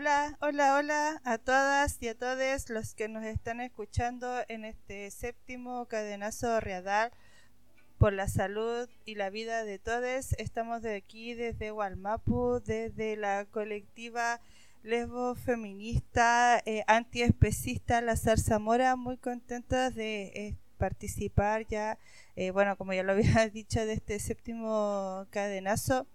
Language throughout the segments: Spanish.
Hola, hola, hola a todas y a todos los que nos están escuchando en este séptimo cadenazo radial por la salud y la vida de todos. Estamos de aquí desde Wallmapu, desde la colectiva lesbo feminista antiespecista La Zarzamora, muy contentas de participar ya, bueno, como ya lo había dicho, de este séptimo cadenazo.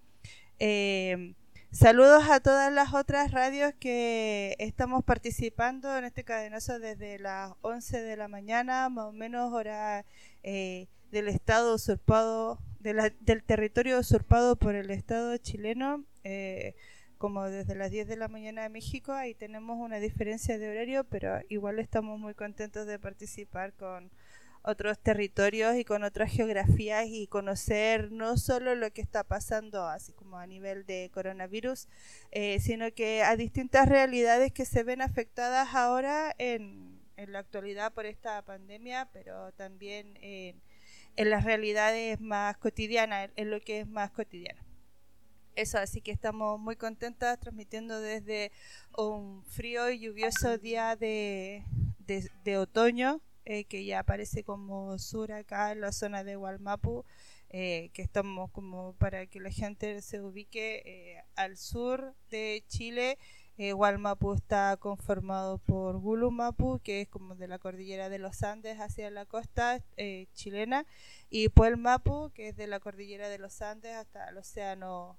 Saludos a todas las otras radios que estamos participando en este cadenazo desde las 11 de la mañana, más o menos hora del estado usurpado, del territorio usurpado por el estado chileno, como desde las 10 de la mañana de México. Ahí tenemos una diferencia de horario, pero igual estamos muy contentos de participar con otros territorios y con otras geografías y conocer no solo lo que está pasando así como a nivel de coronavirus, sino que a distintas realidades que se ven afectadas ahora en la actualidad por esta pandemia, pero también en las realidades más cotidianas, en lo que es más cotidiano. Eso, así que estamos muy contentas transmitiendo desde un frío y lluvioso día de otoño, que ya aparece como sur acá en la zona de Wallmapu, que estamos como para que la gente se ubique al sur de Chile. Wallmapu está conformado por Gulumapu, que es como de la cordillera de los Andes hacia la costa chilena, y Puelmapu, que es de la cordillera de los Andes hasta el océano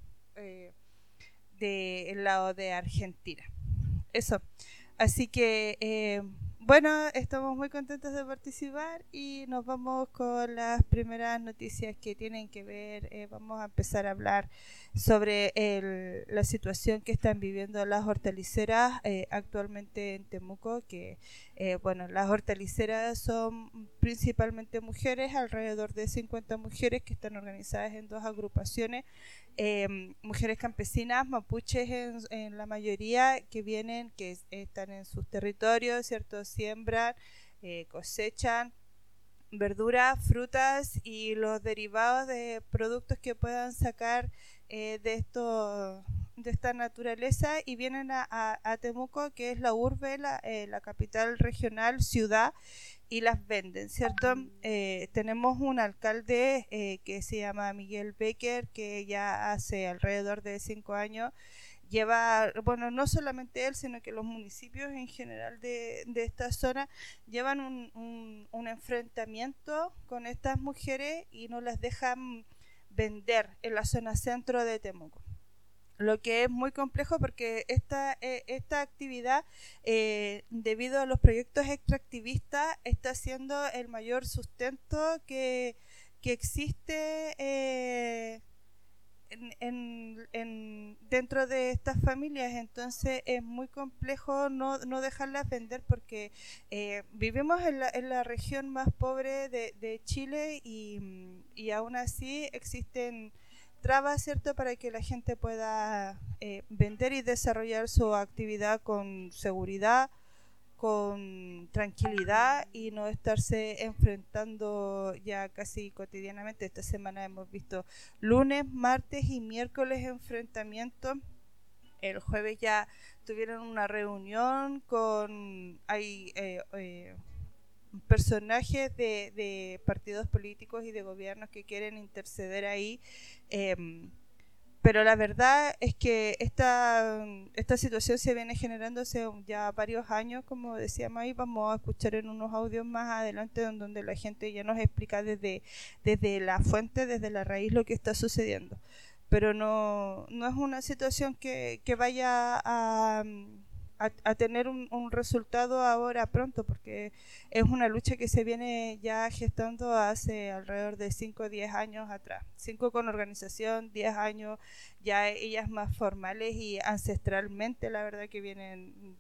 del lado de Argentina. Eso. Así que, bueno, estamos muy contentos de participar y nos vamos con las primeras noticias que tienen que ver. Vamos a empezar a hablar sobre la situación que están viviendo las hortaliceras actualmente en Temuco, que, bueno, las hortaliceras son principalmente mujeres, alrededor de 50 mujeres que están organizadas en dos agrupaciones. Mujeres campesinas, mapuches en la mayoría, que vienen, que están en sus territorios, ¿cierto? Siembran, cosechan verduras, frutas y los derivados de productos que puedan sacar de esta naturaleza, y vienen a Temuco, que es la urbe, la capital regional, ciudad, y las venden, ¿cierto? Tenemos un alcalde que se llama Miguel Becker, que ya hace alrededor de 5 años lleva, bueno, no solamente él, sino que los municipios en general de esta zona llevan un enfrentamiento con estas mujeres y no las dejan vender en la zona centro de Temuco. Lo que es muy complejo porque esta actividad, debido a los proyectos extractivistas, está siendo el mayor sustento que existe dentro de estas familias. Entonces es muy complejo no dejarlas vender porque vivimos en la región más pobre de Chile, y aún así existen trabas, ¿cierto?, para que la gente pueda vender y desarrollar su actividad con seguridad, con tranquilidad, y no estarse enfrentando ya casi cotidianamente. Esta semana hemos visto lunes, martes y miércoles enfrentamientos. El jueves ya tuvieron una reunión con personajes de partidos políticos y de gobiernos que quieren interceder ahí. Pero la verdad es que esta situación se viene generando hace ya varios años, como decíamos ahí. Vamos a escuchar en unos audios más adelante donde la gente ya nos explica desde la fuente, desde la raíz, lo que está sucediendo. Pero no es una situación que vaya a tener un resultado ahora pronto, porque es una lucha que se viene ya gestando hace alrededor de 5 o 10 años atrás. 5 con organización, 10 años ya ellas más formales y ancestralmente, la verdad, que vienen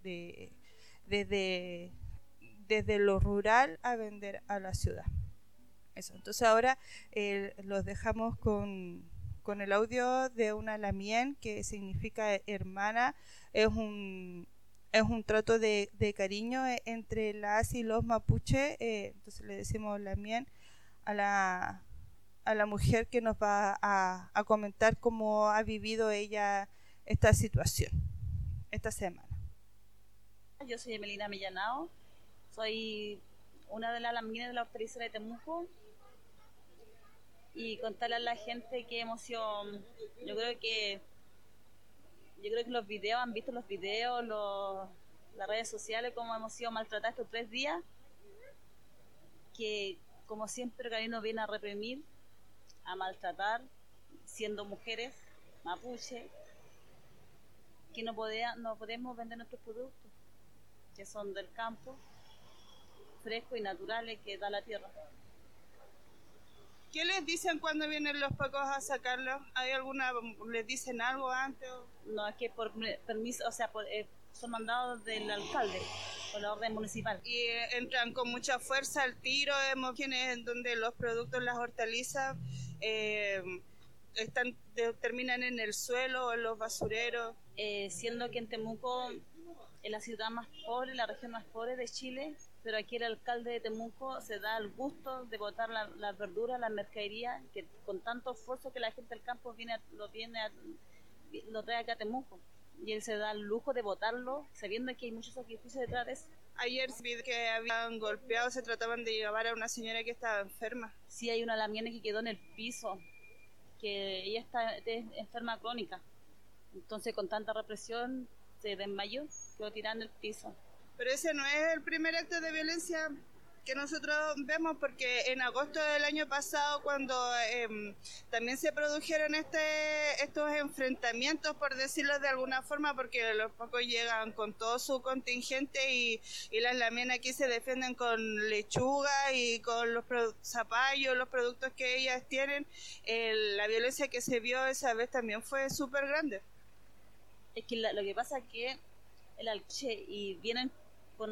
desde lo rural a vender a la ciudad. Eso. Entonces ahora los dejamos con el audio de una lamien, que significa hermana. Es un trato de cariño entre las y los mapuches. Entonces le decimos lamien a la mujer que nos va a comentar cómo ha vivido ella esta situación esta semana. Yo soy Emelina Millanao, soy una de las lamines de la hortaliza de Temuco, y contarle a la gente qué emoción. Yo creo que los videos, han visto los videos, las redes sociales, cómo hemos sido maltratados estos 3 días, que como siempre el gobierno viene a reprimir, a maltratar, siendo mujeres mapuche, que no podemos vender nuestros productos, que son del campo, frescos y naturales que da la tierra. ¿Qué les dicen cuando vienen los pacos a sacarlos? ¿Les dicen algo antes? No, es que por permiso, o sea, son mandados del alcalde, por la orden municipal. Y entran con mucha fuerza al tiro, en donde los productos, las hortalizas, terminan en el suelo o en los basureros. Siendo que en Temuco es la ciudad más pobre, la región más pobre de Chile, pero aquí el alcalde de Temuco se da el gusto de botar las verduras, la mercadería, que con tanto esfuerzo que la gente del campo lo trae acá a Temuco. Y él se da el lujo de botarlo, sabiendo que hay mucho sacrificio detrás de eso. Ayer vi que habían golpeado, se trataban de llevar a una señora que estaba enferma. Sí, hay una lamiana que quedó en el piso, que ella está enferma crónica. Entonces, con tanta represión, se desmayó, quedó tirada en el piso. Pero ese no es el primer acto de violencia que nosotros vemos, porque en agosto del año pasado, cuando también se produjeron estos enfrentamientos, por decirlo de alguna forma, porque los pacos llegan con todo su contingente y las lamianas aquí se defienden con lechuga y con los zapallos, los productos que ellas tienen. La violencia que se vio esa vez también fue súper grande. Es que lo que pasa es que el alche y vienen con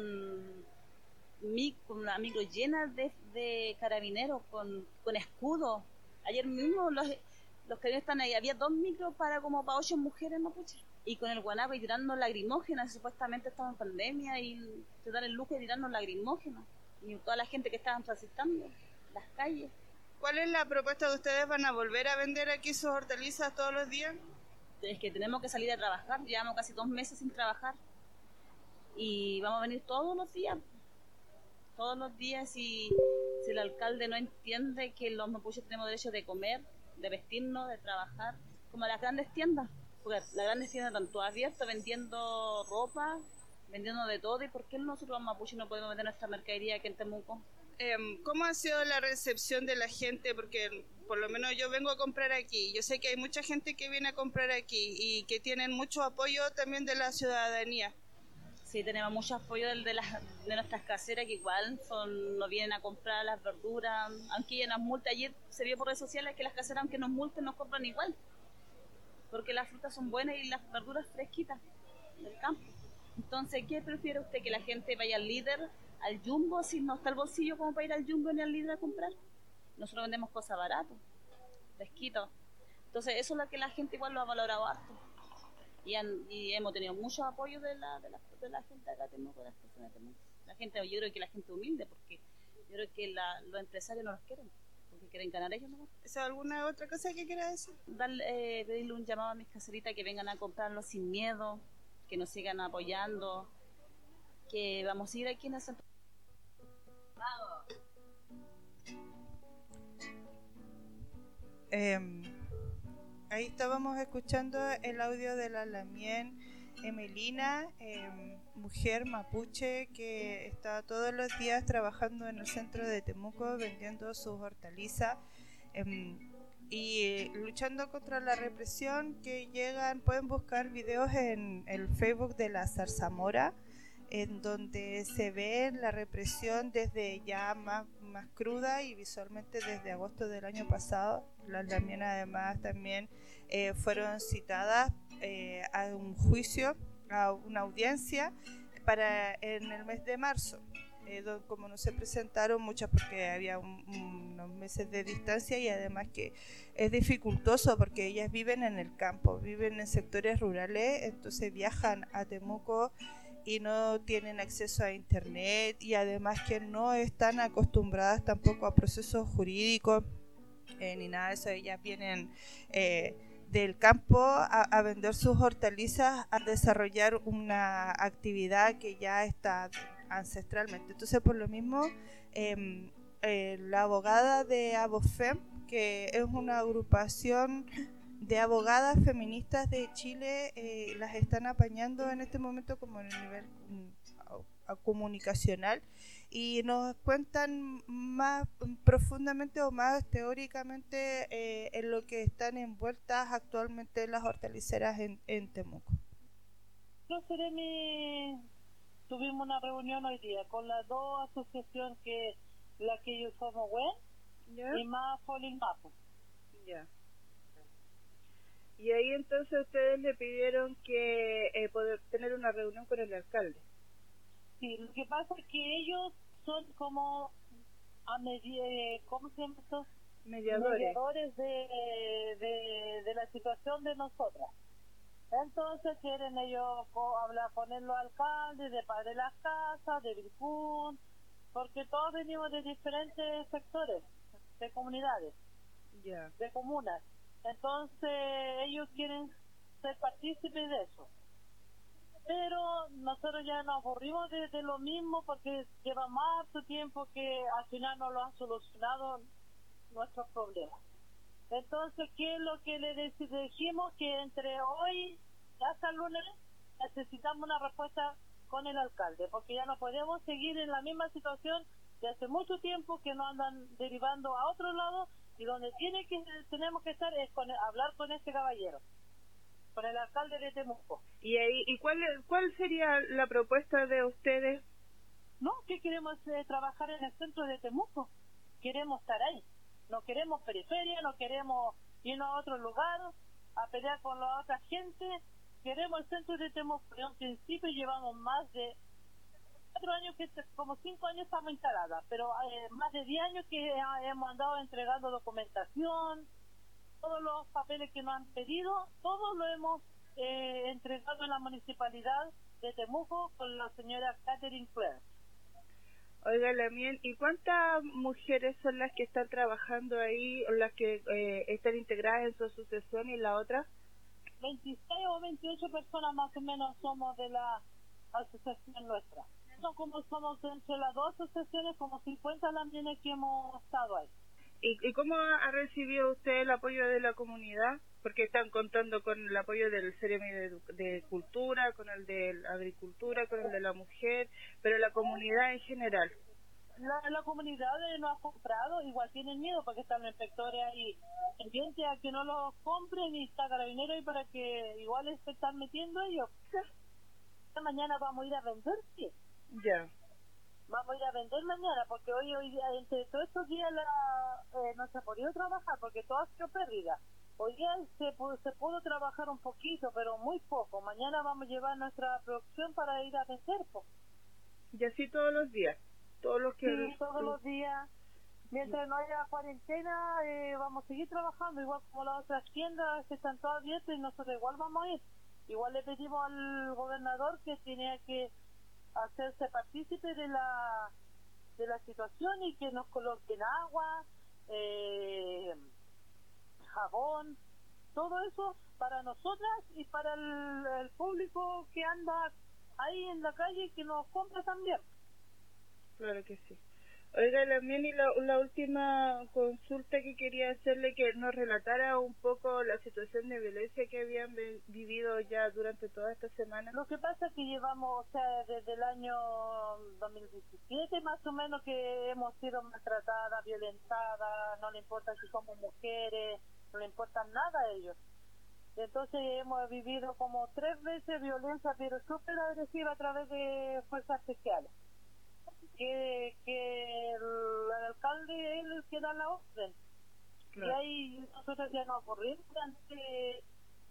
una micro llena de carabineros con escudos. Ayer mismo los carabineros están ahí, había 2 micros para 8 mujeres mapuche, y con el guanaco y tirando lacrimógenas. Supuestamente estaban en pandemia y se dan el lujo de tirarnos lacrimógenas, y toda la gente que estaban transitando las calles. ¿Cuál es la propuesta de ustedes? ¿Van a volver a vender aquí sus hortalizas todos los días? Es que tenemos que salir a trabajar, llevamos casi 2 meses sin trabajar y vamos a venir todos los días, y si el alcalde no entiende que los mapuches tenemos derecho de comer, de vestirnos, de trabajar, como las grandes tiendas, porque las grandes tiendas están todas abiertas vendiendo ropa, vendiendo de todo, ¿y por qué nosotros los mapuches no podemos vender nuestra mercadería aquí en Temuco? ¿Cómo ha sido la recepción de la gente? Porque por lo menos yo vengo a comprar aquí. Yo sé que hay mucha gente que viene a comprar aquí y que tienen mucho apoyo también de la ciudadanía. Sí, tenemos mucho apoyo de nuestras caseras, que igual nos vienen a comprar las verduras, aunque ya nos multan. Ayer se vio por redes sociales que las caseras, aunque nos multen, nos compran igual, porque las frutas son buenas y las verduras fresquitas del campo. Entonces, ¿qué prefiere usted? ¿Que la gente vaya al Líder, al Jumbo, si no está el bolsillo como para ir al Jumbo ni al Líder a comprar? Nosotros vendemos cosas baratas, fresquitas. Entonces, eso es lo que la gente igual lo ha valorado harto. Y hemos tenido mucho apoyo de la gente acá de Temuco, de las personas de Temuco. Yo creo que la gente humilde, porque yo creo que los empresarios no los quieren, porque quieren ganar ellos nomás. ¿Es alguna otra cosa que quiera decir? Pedirle un llamado a mis caseritas que vengan a comprarlo sin miedo, que nos sigan apoyando, que vamos a ir aquí en el centro. Ahí estábamos escuchando el audio de la lamien Emelina, mujer mapuche que está todos los días trabajando en el centro de Temuco vendiendo sus hortalizas y luchando contra la represión que llegan. Pueden buscar videos en el Facebook de la Zarzamora, en donde se ve la represión desde ya más cruda y visualmente desde agosto del año pasado. Las lamienas además también fueron citadas a un juicio, a una audiencia en el mes de marzo. Como no se presentaron muchas porque había unos meses de distancia, y además que es dificultoso porque ellas viven en el campo, viven en sectores rurales, entonces viajan a Temuco y no tienen acceso a internet, y además que no están acostumbradas tampoco a procesos jurídicos ni nada de eso. Ellas vienen del campo a vender sus hortalizas, a desarrollar una actividad que ya está ancestralmente. Entonces, por lo mismo, la abogada de Abofem, que es una agrupación de abogadas feministas de Chile, las están apañando en este momento como en el nivel comunicacional, y nos cuentan más profundamente o más teóricamente en lo que están envueltas actualmente las hortaliceras en Temuco. Los Ceremi tuvimos una reunión hoy día con las dos asociaciones, que la que yo somos WEN y más Folil Mapo. Ya. Y ahí entonces ustedes le pidieron que poder tener una reunión con el alcalde. Sí, lo que pasa es que ellos son como ¿cómo se llama esto? Mediadores de la situación de nosotras. Entonces quieren ellos hablar con los alcaldes de Padre Las Casas, de Vilcún, porque todos venimos de diferentes sectores, de comunidades, de comunas. Entonces ellos quieren ser partícipes de eso. Pero nosotros ya nos aburrimos de lo mismo, porque lleva más tiempo que al final no lo han solucionado nuestros problemas. Entonces, ¿qué es lo que le dijimos? Que entre hoy y hasta el lunes necesitamos una respuesta con el alcalde, porque ya no podemos seguir en la misma situación de hace mucho tiempo, que nos andan derivando a otro lado, y donde tenemos que estar es hablar con este caballero, con el alcalde de Temuco. ¿Y cuál sería la propuesta de ustedes? No, que queremos trabajar en el centro de Temuco, queremos estar ahí, no queremos periferia, no queremos irnos a otro lugar a pelear con la otra gente, queremos el centro de Temuco. En principio llevamos más de 4 años, como 5 años estamos instaladas, pero más de 10 años que hemos andado entregando documentación, todos los papeles que nos han pedido, todos lo hemos entregado en la municipalidad de Temuco con la señora Catherine Clare. Oiga, Lamien, ¿y cuántas mujeres son las que están trabajando ahí, o las que están integradas en su asociación, y la otra? 26 o 28 personas más o menos somos de la asociación nuestra. Somos entre las dos asociaciones como 50 Lamienes que hemos estado ahí. ¿Y cómo ha recibido usted el apoyo de la comunidad? Porque están contando con el apoyo del Ceremi de Cultura, con el de Agricultura, con el de la Mujer, pero la comunidad en general. La comunidad no ha comprado, igual tienen miedo porque están los inspectores ahí pendientes a que no los compren, y está Carabinero ahí para que igual se están metiendo ellos. Esta mañana vamos a ir a vender, sí. Ya. Vamos a ir a vender mañana, porque hoy día, entre todos estos días no se ha podido trabajar porque todo ha sido pérdida. Hoy día se pudo trabajar un poquito, pero muy poco. Mañana vamos a llevar nuestra producción para ir a vender. Y así todos los días. Todos los días. Mientras no haya cuarentena, vamos a seguir trabajando, igual como las otras tiendas que están todas abiertas, y nosotros igual vamos a ir. Igual le pedimos al gobernador que tenía que hacerse partícipe de la situación, y que nos coloquen agua, jabón, todo eso para nosotras y para el público que anda ahí en la calle y que nos compra también. Claro que sí. Oiga, Lamien, y la última consulta que quería hacerle, que nos relatara un poco la situación de violencia que habían vivido ya durante toda esta semana. Lo que pasa es que llevamos, o sea, desde el año 2017 más o menos, que hemos sido maltratadas, violentadas, no le importa si somos mujeres, no le importa nada a ellos. Entonces hemos vivido como 3 veces violencia, pero súper agresiva, a través de fuerzas especiales. Que el alcalde es el que da la orden. Claro. Y ahí nosotros ya nos ocurrimos ante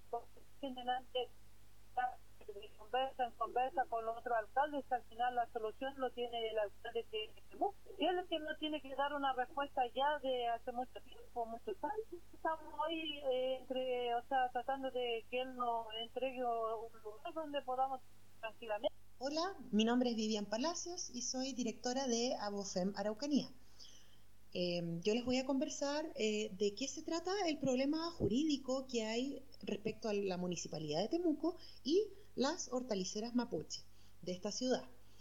conversa con los otros alcaldes, que al final la solución lo tiene el alcalde que tenemos, y él es el que no tiene que dar una respuesta ya de hace mucho tiempo, muchos años. Estamos hoy tratando de que él nos entregue un lugar donde podamos tranquilamente. Hola, mi nombre es Vivian Palacios y soy directora de Abofem Araucanía. Yo les voy a conversar de qué se trata el problema jurídico que hay respecto a la municipalidad de Temuco y las hortaliceras mapuche de esta ciudad.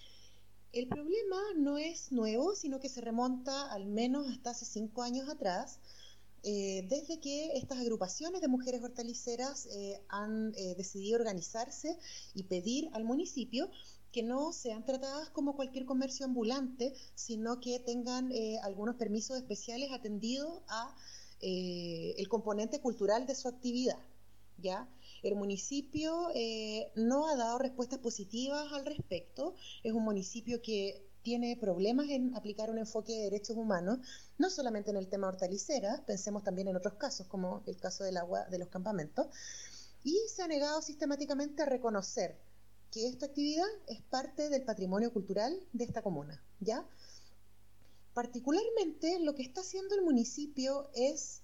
El problema no es nuevo, sino que se remonta al menos hasta hace 5 años atrás, desde que estas agrupaciones de mujeres hortaliceras han decidido organizarse y pedir al municipio que no sean tratadas como cualquier comercio ambulante, sino que tengan algunos permisos especiales atendidos a el componente cultural de su actividad, ¿ya? El municipio no ha dado respuestas positivas al respecto. Es un municipio que tiene problemas en aplicar un enfoque de derechos humanos, no solamente en el tema hortalicera, pensemos también en otros casos, como el caso del agua de los campamentos, y se ha negado sistemáticamente a reconocer que esta actividad es parte del patrimonio cultural de esta comuna, ¿ya? Particularmente lo que está haciendo el municipio es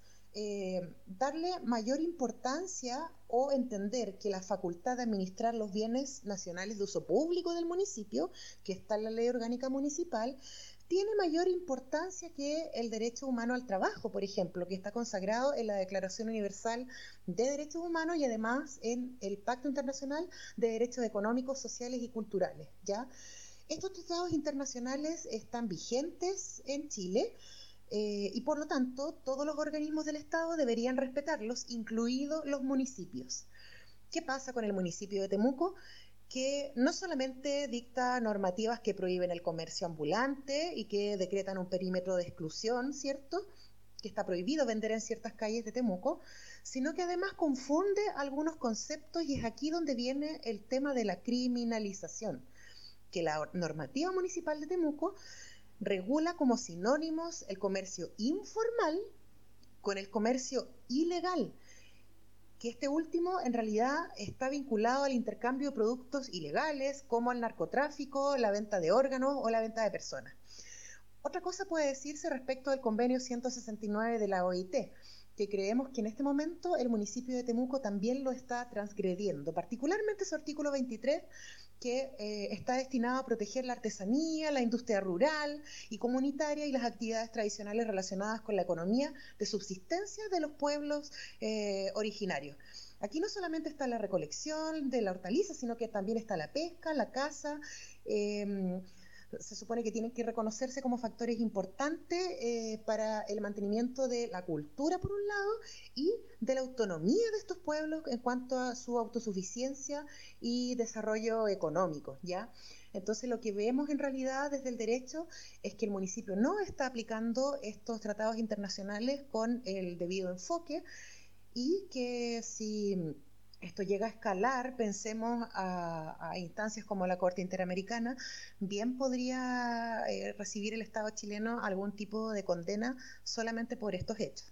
darle mayor importancia o entender que la facultad de administrar los bienes nacionales de uso público del municipio, que está en la Ley Orgánica Municipal, tiene mayor importancia que el derecho humano al trabajo, por ejemplo, que está consagrado en la Declaración Universal de Derechos Humanos y además en el Pacto Internacional de Derechos Económicos, Sociales y Culturales, ¿ya? Estos tratados internacionales están vigentes en Chile, y por lo tanto todos los organismos del Estado deberían respetarlos, incluidos los municipios. ¿Qué pasa con el municipio de Temuco? Que no solamente dicta normativas que prohíben el comercio ambulante y que decretan un perímetro de exclusión, ¿cierto?, que está prohibido vender en ciertas calles de Temuco, sino que además confunde algunos conceptos, y es aquí donde viene el tema de la criminalización, que la normativa municipal de Temuco regula como sinónimos el comercio informal con el comercio ilegal, que este último en realidad está vinculado al intercambio de productos ilegales, como el narcotráfico, la venta de órganos o la venta de personas. Otra cosa puede decirse respecto del convenio 169 de la OIT, que creemos que en este momento el municipio de Temuco también lo está transgrediendo, particularmente su artículo 23, que está destinado a proteger la artesanía, la industria rural y comunitaria y las actividades tradicionales relacionadas con la economía de subsistencia de los pueblos originarios. Aquí no solamente está la recolección de la hortaliza, sino que también está la pesca, la caza. Se supone que tienen que reconocerse como factores importantes para el mantenimiento de la cultura, por un lado, y de la autonomía de estos pueblos en cuanto a su autosuficiencia y desarrollo económico, ¿ya? Entonces lo que vemos en realidad desde el derecho es que el municipio no está aplicando estos tratados internacionales con el debido enfoque, y que si esto llega a escalar, pensemos a instancias como la Corte Interamericana, bien podría recibir el Estado chileno algún tipo de condena solamente por estos hechos.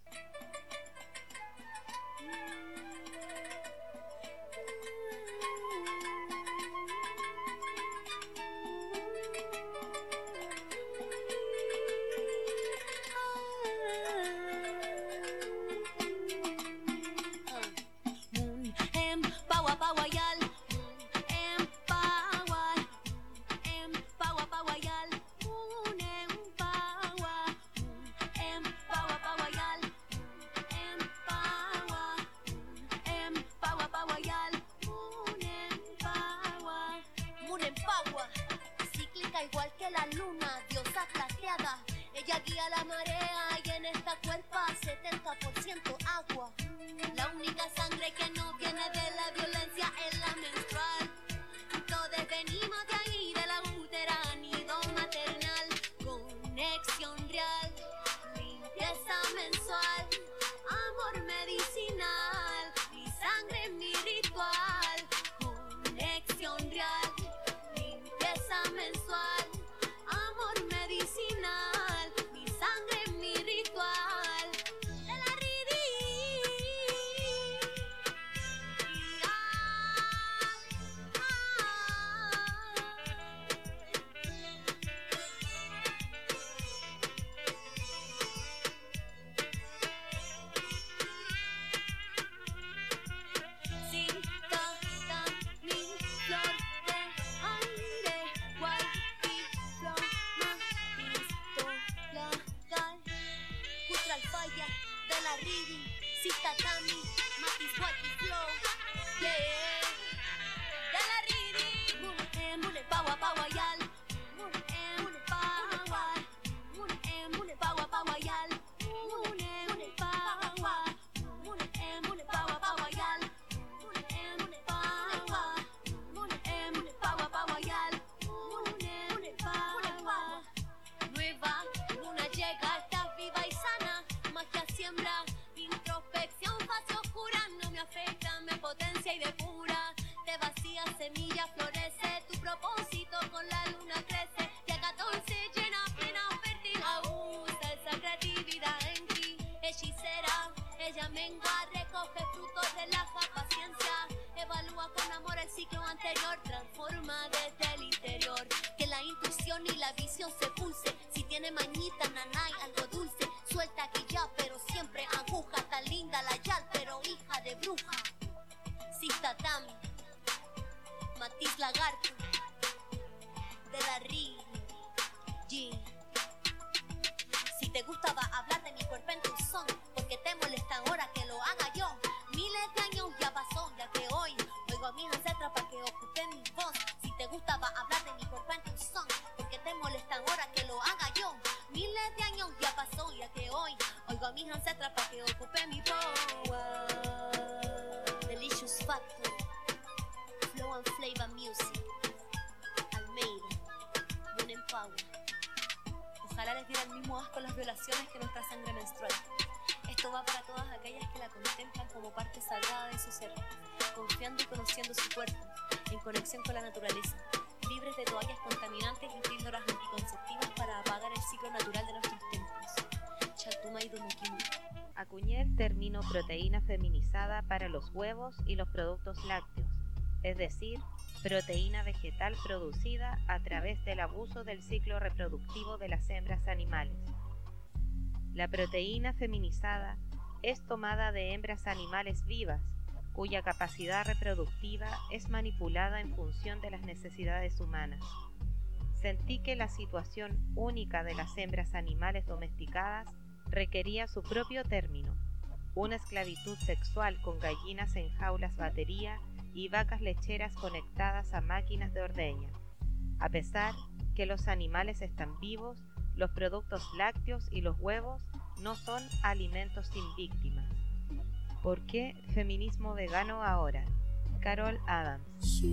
la visión se pulse. Si tiene mañita, nanay, algo dulce. Suelta que ya, pero siempre aguja. Tan linda la yal, pero hija de bruja. Sista Tami, Matiz Lagarto, de la Ri, G. Si te gustaba hablar de mi cuerpo en tu son, porque te molesta ahora que lo haga yo. Miles de años ya pasó, ya que hoy oigo a mis ancestras para que ocupe mi voz. Si te gustaba hablar de mi cuerpo en tu son, porque te molesta ahora que lo haga yo. Miles de años ya pasó, ya que hoy oigo a mis ancestras para que ocupe mi voz. Delicious Factor, Flow and Flavor Music, Almeida, Moon Power. Ojalá les diera el mismo asco las violaciones que nuestra sangre menstrual. Esto va para todas aquellas que la contemplan como parte sagrada de su ser, confiando y conociendo su cuerpo, en conexión con la naturaleza, libres de toallas contaminantes y píldoras anticonceptivas para apagar el ciclo natural de nuestros templos. Chatumay Domokimu. Acuñé el término proteína feminizada para los huevos y los productos lácteos, es decir, proteína vegetal producida a través del abuso del ciclo reproductivo de las hembras animales. La proteína feminizada es tomada de hembras animales vivas, cuya capacidad reproductiva es manipulada en función de las necesidades humanas. Sentí que la situación única de las hembras animales domesticadas requería su propio término, una esclavitud sexual con gallinas en jaulas batería y vacas lecheras conectadas a máquinas de ordeña. A pesar que los animales están vivos, los productos lácteos y los huevos no son alimentos sin víctimas. ¿Por qué feminismo vegano ahora? Carol Adams.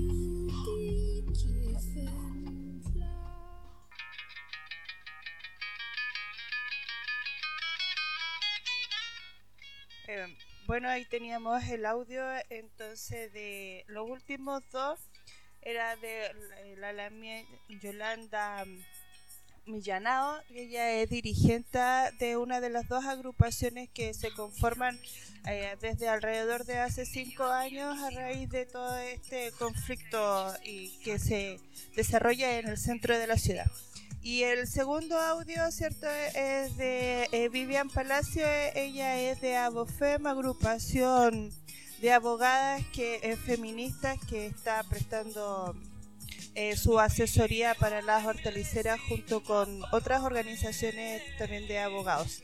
Bueno, ahí teníamos el audio entonces de los últimos dos. Era de la Yolanda Millanao, ella es dirigente de una de las dos agrupaciones que se conforman desde alrededor de hace 5 años a raíz de todo este conflicto y que se desarrolla en el centro de la ciudad. Y el segundo audio, ¿cierto?, es de Vivian Palacio. Ella es de Abofem, agrupación de abogadas feministas que está prestando su asesoría para las hortaliceras junto con otras organizaciones también de abogados.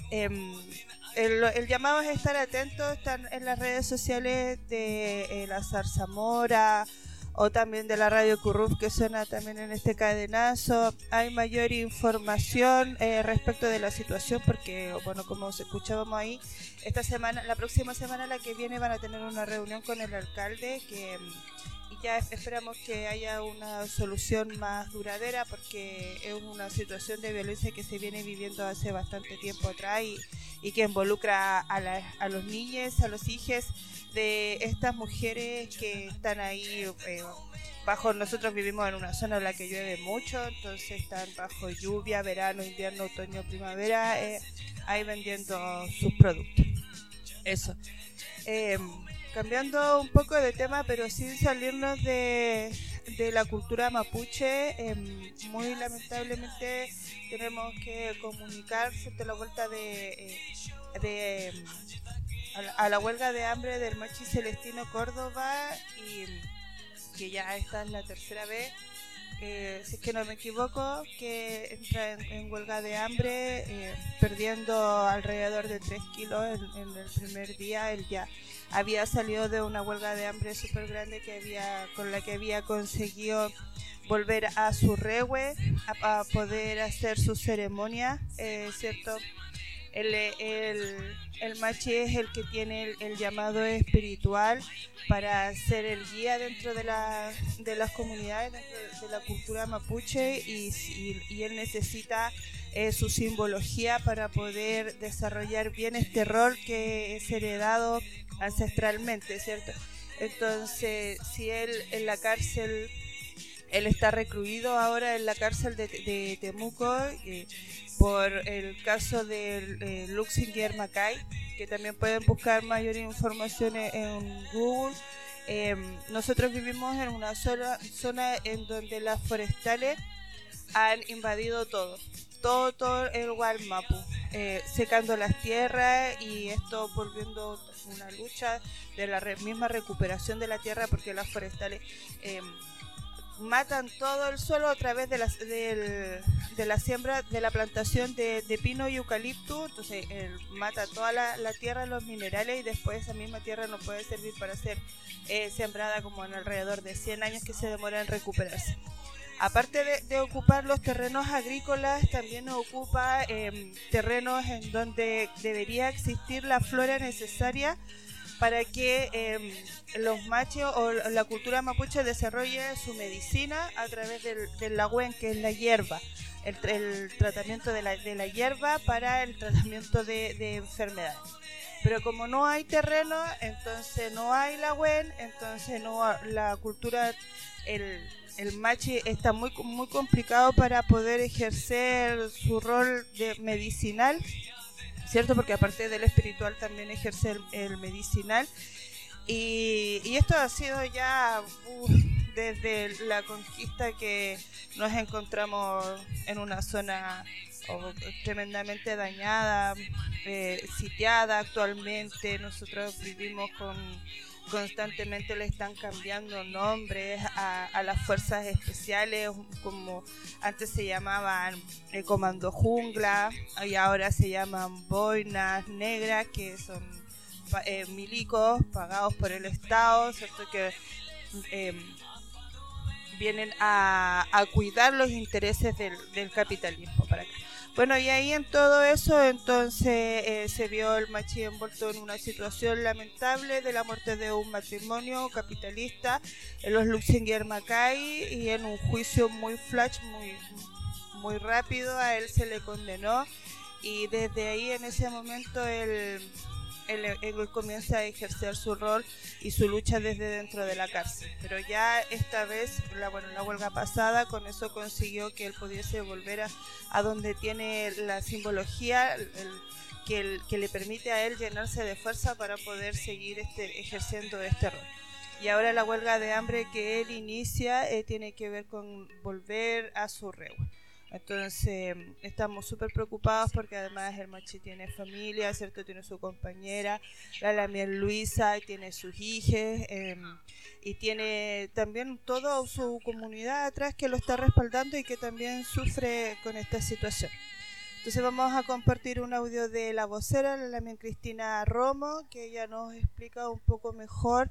El llamado es estar atentos, están en las redes sociales de la Zarzamora o también de la Radio Curruf, que suena también en este cadenazo. Hay mayor información respecto de la situación porque, bueno, como escuchábamos ahí, esta semana, la próxima semana, la que viene, van a tener una reunión con el alcalde y ya esperamos que haya una solución más duradera porque es una situación de violencia que se viene viviendo hace bastante tiempo atrás y que involucra a los niños, a los hijos de estas mujeres que están ahí bajo. Nosotros vivimos en una zona en la que llueve mucho, entonces están bajo lluvia, verano, invierno, otoño, primavera, ahí vendiendo sus productos. Eso. Cambiando un poco de tema, pero sin salirnos de la cultura mapuche, muy lamentablemente tenemos que comunicarse de la vuelta a la huelga de hambre del Machi Celestino Córdoba, y que ya esta es la tercera vez, si es que no me equivoco, que entra en huelga de hambre, perdiendo alrededor de 3 kilos en el primer día. Él ya había salido de una huelga de hambre súper grande con la que había conseguido volver a su rehue, a poder hacer su ceremonia, ¿cierto? El Machi es el que tiene el llamado espiritual para ser el guía dentro de las comunidades, dentro de la cultura mapuche, y él necesita su simbología para poder desarrollar bien este rol que es heredado ancestralmente, ¿cierto? Entonces, si él en la cárcel, él está recluido ahora en la cárcel de Temuco por el caso de Luxinger Macay, que también pueden buscar mayor información en Google. Nosotros vivimos en una zona en donde las forestales han invadido todo el Gualmapu, secando las tierras, y esto volviendo una lucha de la misma recuperación de la tierra, porque las forestales matan todo el suelo a través de la siembra, de la plantación de pino y eucalipto. Entonces mata toda la tierra, los minerales, y después esa misma tierra no puede servir para ser sembrada, como en alrededor de 100 años que se demora en recuperarse. Aparte de ocupar los terrenos agrícolas, también ocupa terrenos en donde debería existir la flora necesaria para que los machos o la cultura mapuche desarrolle su medicina a través del lagüen, que es la hierba, el tratamiento de la hierba para el tratamiento de enfermedades. Pero como no hay terreno, entonces no hay lagüen, entonces la cultura, el machi está muy complicado para poder ejercer su rol de medicinal, ¿cierto? Porque aparte del espiritual también ejerce el medicinal. Y esto ha sido ya desde la conquista, que nos encontramos en una zona tremendamente dañada, sitiada actualmente. Nosotros vivimos constantemente le están cambiando nombres a las fuerzas especiales, como antes se llamaban Comando Jungla, y ahora se llaman Boinas Negras, que son milicos pagados por el Estado, ¿cierto? Que vienen a cuidar los intereses del capitalismo para acá. Bueno, y ahí en todo eso, entonces se vio el machi envuelto en una situación lamentable de la muerte de un matrimonio capitalista en los Luxinger Macay, y en un juicio muy flash, muy rápido, a él se le condenó, y desde ahí, en ese momento, él comienza a ejercer su rol y su lucha desde dentro de la cárcel. Pero ya esta vez, la huelga pasada, con eso consiguió que él pudiese volver a donde tiene la simbología que le permite a él llenarse de fuerza para poder seguir ejerciendo este rol. Y ahora la huelga de hambre que él inicia tiene que ver con volver a su regua. Entonces estamos súper preocupados, porque además el machi tiene familia, ¿cierto? Tiene su compañera, la Lamiel Luisa, tiene sus hijas, y tiene también toda su comunidad atrás que lo está respaldando y que también sufre con esta situación. Entonces vamos a compartir un audio de la vocera, la Lamiel Cristina Romo, que ella nos explica un poco mejor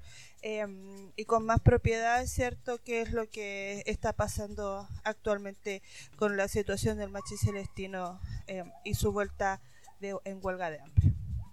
y con más propiedad, ¿cierto?, qué es lo que está pasando actualmente con la situación del machi celestino y su vuelta en huelga de hambre.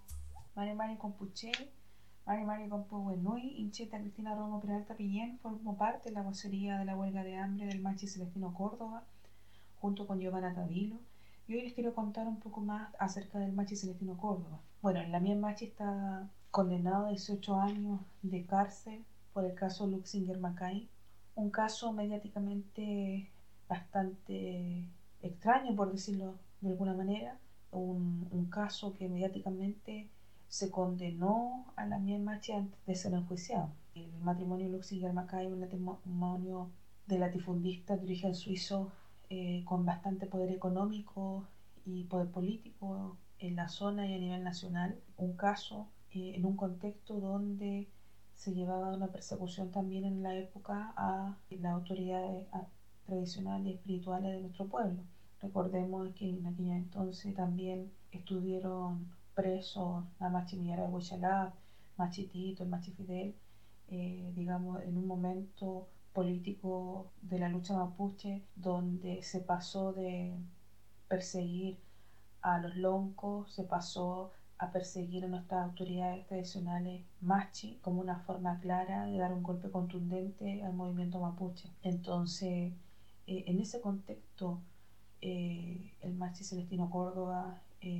Mari Compuche, Mari Compuenui, Incheta Cristina Romo Peralta Piñén formó parte de la vocería de la huelga de hambre del machi celestino Córdoba, junto con Giovanna Tavilo. Y hoy les quiero contar un poco más acerca del machi celestino Córdoba. Bueno, el Lamiel Machi está condenado a 18 años de cárcel por el caso Luxinger Macay, un caso mediáticamente bastante extraño, por decirlo de alguna manera, un caso que mediáticamente se condenó a Lamiel Machi antes de ser enjuiciado. El matrimonio Luxinger Macay es un matrimonio de latifundistas de origen suizo con bastante poder económico y poder político en la zona y a nivel nacional. Un caso en un contexto donde se llevaba una persecución también en la época a las autoridades tradicionales y espirituales de nuestro pueblo. Recordemos que en aquel entonces también estuvieron presos la Machi Millara de Huichalá, Machi Tito, el Machi Fidel, digamos, en un momento político de la lucha mapuche, donde se pasó de perseguir a los loncos, se pasó a perseguir a nuestras autoridades tradicionales machi, como una forma clara de dar un golpe contundente al movimiento mapuche. Entonces, en ese contexto, el machi celestino Córdoba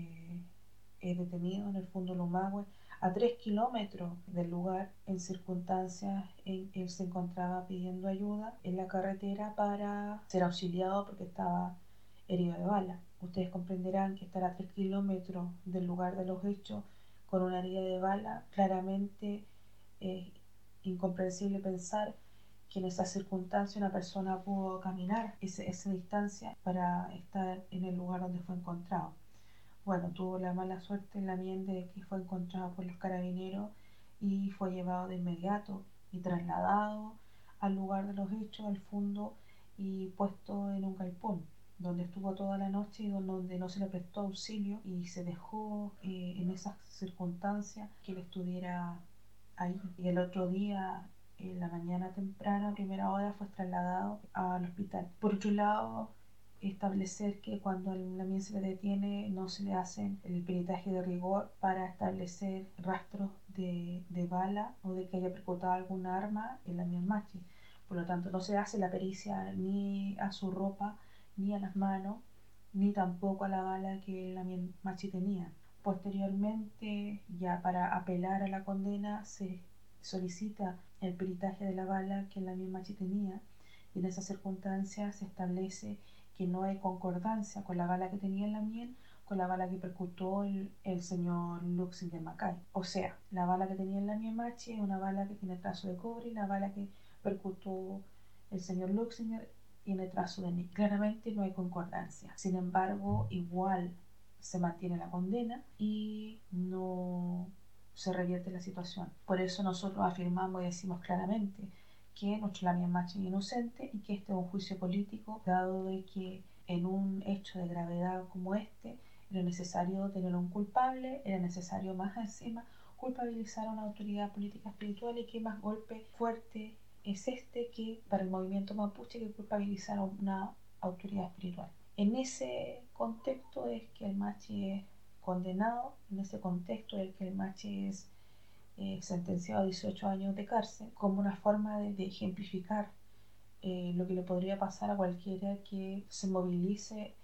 es detenido en el Fundo Lumagüe, a 3 kilómetros del lugar, en circunstancias en que él se encontraba pidiendo ayuda en la carretera para ser auxiliado porque estaba herido de bala. Ustedes comprenderán que estar a 3 kilómetros del lugar de los hechos con una herida de bala, claramente es incomprensible pensar que en esa circunstancia una persona pudo caminar esa distancia para estar en el lugar donde fue encontrado. Bueno, tuvo la mala suerte en la miel de que fue encontrado por los carabineros y fue llevado de inmediato y trasladado al lugar de los hechos, al fondo, y puesto en un galpón, donde estuvo toda la noche y donde no se le prestó auxilio y se dejó en esas circunstancias que él estuviera ahí. Y el otro día, en la mañana temprana, a primera hora, fue trasladado al hospital. Por otro lado, establecer que cuando la miel se le detiene no se le hace el peritaje de rigor para establecer rastros de bala o de que haya percutado alguna arma en la miel machi. Por lo tanto, no se hace la pericia ni a su ropa, ni a las manos, ni tampoco a la bala que la miel machi tenía. Posteriormente, ya para apelar a la condena, se solicita el peritaje de la bala que la miel machi tenía, y en esas circunstancias se establece que no hay concordancia con la bala que tenía en la miel con la bala que percutó el señor Luxinger Mackay. O sea, la bala que tenía en la miel machi es una bala que tiene trazo de cobre y la bala que percutó el señor Luxinger tiene trazo de níquel. Claramente no hay concordancia. Sin embargo, igual se mantiene la condena y no se revierte la situación. Por eso nosotros afirmamos y decimos claramente que nuestro Lamien Machi es inocente y que este es un juicio político, dado de que en un hecho de gravedad como este era necesario tener un culpable, era necesario más encima culpabilizar a una autoridad política espiritual, y que más golpe fuerte es este que para el movimiento mapuche que culpabilizar a una autoridad espiritual. En ese contexto es que el Machi es condenado, en ese contexto es que el Machi es sentenciado a 18 años de cárcel, como una forma de ejemplificar lo que le podría pasar a cualquiera que se movilice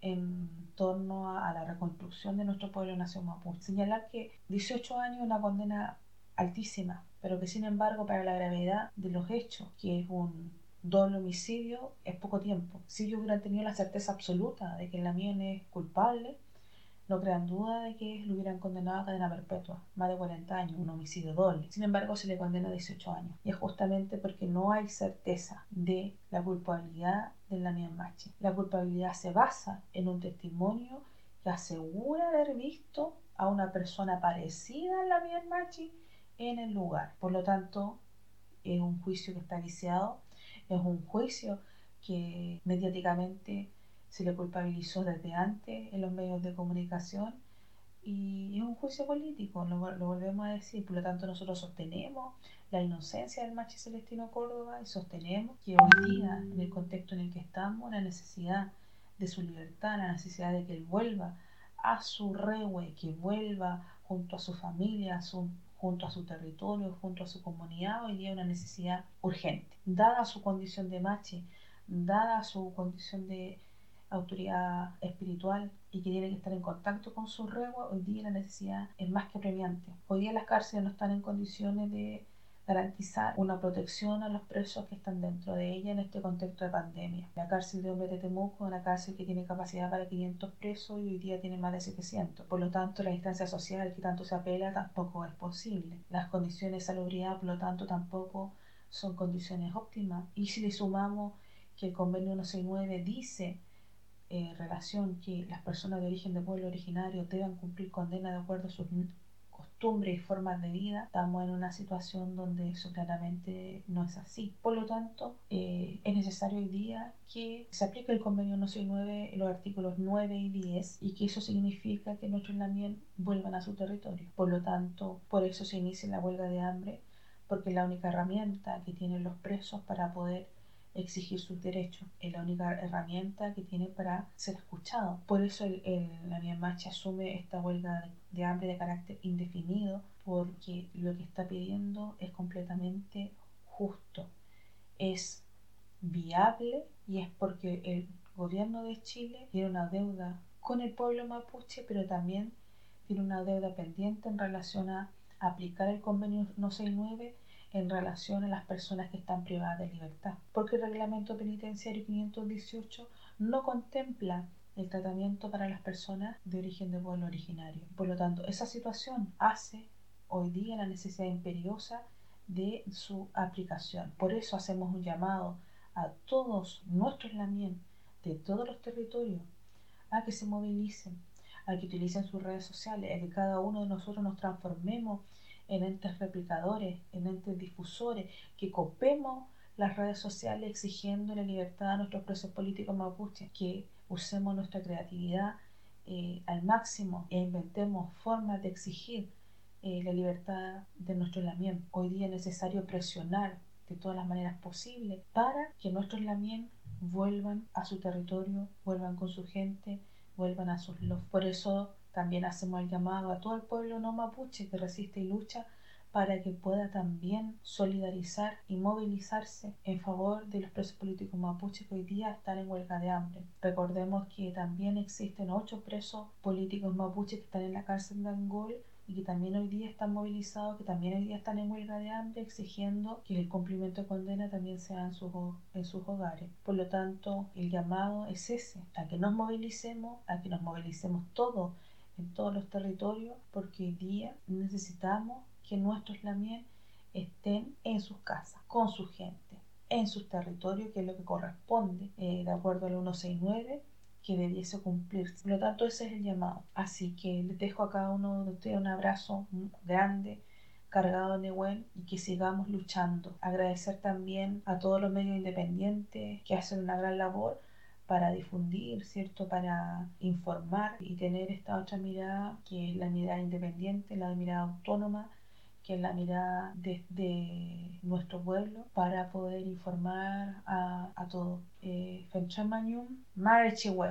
en torno a la reconstrucción de nuestro pueblo nación mapuche. Señalar que 18 años es una condena altísima, pero que sin embargo para la gravedad de los hechos, que es un doble homicidio, es poco tiempo. Si ellos hubieran tenido la certeza absoluta de que Lamien es culpable, no crean duda de que lo hubieran condenado a cadena perpetua, más de 40 años, un homicidio doble. Sin embargo, se le condena a 18 años. Y es justamente porque no hay certeza de la culpabilidad de Lamien Machi. La culpabilidad se basa en un testimonio que asegura haber visto a una persona parecida a Lamien Machi en el lugar. Por lo tanto, es un juicio que está viciado, es un juicio que mediáticamente se le culpabilizó desde antes en los medios de comunicación, y es un juicio político, lo volvemos a decir. Por lo tanto, nosotros sostenemos la inocencia del Machi Celestino Córdoba y sostenemos que hoy día, en el contexto en el que estamos, la necesidad de su libertad, la necesidad de que él vuelva a su rehue, que vuelva junto a su familia, junto a su territorio, junto a su comunidad, hoy día es una necesidad urgente. Dada su condición de Machi, dada su condición de autoridad espiritual y que tiene que estar en contacto con su rehue, hoy día la necesidad es más que apremiante. Hoy día las cárceles no están en condiciones de garantizar una protección a los presos que están dentro de ella en este contexto de pandemia. La cárcel de Hombres de Temuco es una cárcel que tiene capacidad para 500 presos y hoy día tiene más de 700. Por lo tanto, la distancia social que tanto se apela tampoco es posible. Las condiciones de salubridad, por lo tanto, tampoco son condiciones óptimas. Y si le sumamos que el convenio 169 dice relación que las personas de origen de pueblo originario deben cumplir condena de acuerdo a sus costumbres y formas de vida, estamos en una situación donde eso claramente no es así. Por lo tanto, es necesario hoy día que se aplique el convenio 169 en los artículos 9 y 10, y que eso significa que nuestros Lamien vuelvan a su territorio. Por lo tanto, por eso se inicia la huelga de hambre, porque es la única herramienta que tienen los presos para poder exigir sus derechos, es la única herramienta que tienen para ser escuchados. Por eso el Lamien Machi asume esta huelga de hambre de carácter indefinido, porque lo que está pidiendo es completamente justo, es viable, y es porque el gobierno de Chile tiene una deuda con el pueblo mapuche, pero también tiene una deuda pendiente en relación a aplicar el convenio 169 en relación a las personas que están privadas de libertad, porque el reglamento penitenciario 518 no contempla el tratamiento para las personas de origen de pueblo originario. Por lo tanto, esa situación hace hoy día la necesidad imperiosa de su aplicación. Por eso hacemos un llamado a todos nuestros lamien de todos los territorios a que se movilicen, a que utilicen sus redes sociales, a que cada uno de nosotros nos transformemos en entes replicadores, en entes difusores, que copemos las redes sociales exigiendo la libertad de nuestros presos políticos mapuches, que usemos nuestra creatividad al máximo e inventemos formas de exigir la libertad de nuestros lamien. Hoy día es necesario presionar de todas las maneras posibles para que nuestros lamien vuelvan a su territorio, vuelvan con su gente, vuelvan a sus lofts. Por eso también hacemos el llamado a todo el pueblo no mapuche que resiste y lucha para que pueda también solidarizar y movilizarse en favor de los presos políticos mapuches que hoy día están en huelga de hambre. Recordemos que también existen 8 presos políticos mapuches que están en la cárcel de Angol y que también hoy día están movilizados, que también hoy día están en huelga de hambre, exigiendo que el cumplimiento de condena también sea en sus hogares. Por lo tanto, el llamado es ese, a que nos movilicemos todos en todos los territorios, porque hoy día necesitamos que nuestros lamien estén en sus casas, con su gente, en sus territorios, que es lo que corresponde, de acuerdo al 169, que debiese cumplirse. Por lo tanto, ese es el llamado. Así que les dejo a cada uno de ustedes un abrazo grande, cargado de Nehuen, y que sigamos luchando. Agradecer también a todos los medios independientes que hacen una gran labor para difundir, ¿cierto? Para informar y tener esta otra mirada, que es la mirada independiente, la mirada autónoma, que es la mirada de nuestro pueblo, para poder informar a todos. Fenchamañum, Marechiwen.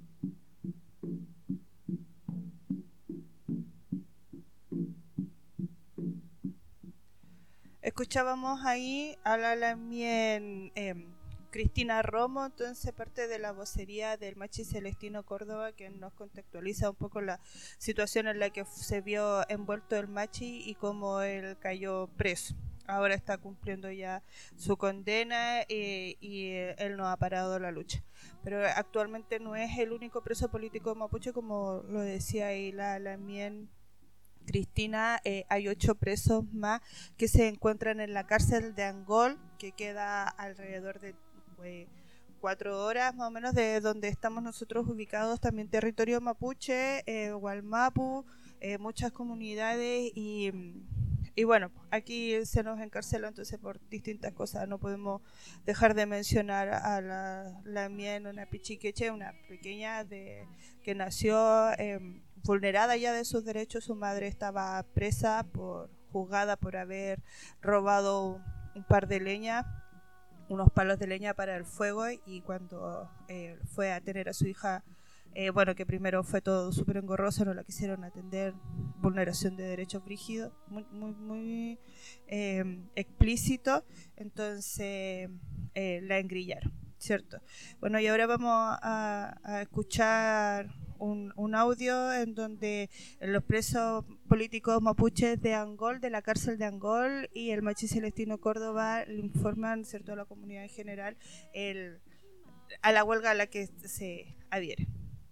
Escuchábamos ahí a la lamien Cristina Romo, entonces parte de la vocería del Machi Celestino Córdoba, que nos contextualiza un poco la situación en la que se vio envuelto el Machi y cómo él cayó preso. Ahora está cumpliendo ya su condena y él no ha parado la lucha. Pero actualmente no es el único preso político mapuche, como lo decía ahí la lamien Cristina. Hay 8 presos más que se encuentran en la cárcel de Angol, que queda alrededor de 4 horas más o menos de donde estamos nosotros ubicados, también territorio mapuche, Gualmapu, muchas comunidades y bueno, aquí se nos encarcela entonces por distintas cosas. No podemos dejar de mencionar a la lamien, una pichiqueche, una pequeña que nació vulnerada ya de sus derechos. Su madre estaba presa, juzgada por haber robado un par de leña, unos palos de leña para el fuego, y cuando fue a tener a su hija, que primero fue todo súper engorroso, no la quisieron atender, vulneración de derechos brígidos, muy explícito, entonces la engrillaron, ¿cierto? Bueno, y ahora vamos a escuchar un audio en donde los presos políticos mapuches de Angol, de la cárcel de Angol, y el Machi Celestino Córdoba le informan, ¿cierto?, a la comunidad en general a la huelga a la que se adhiere.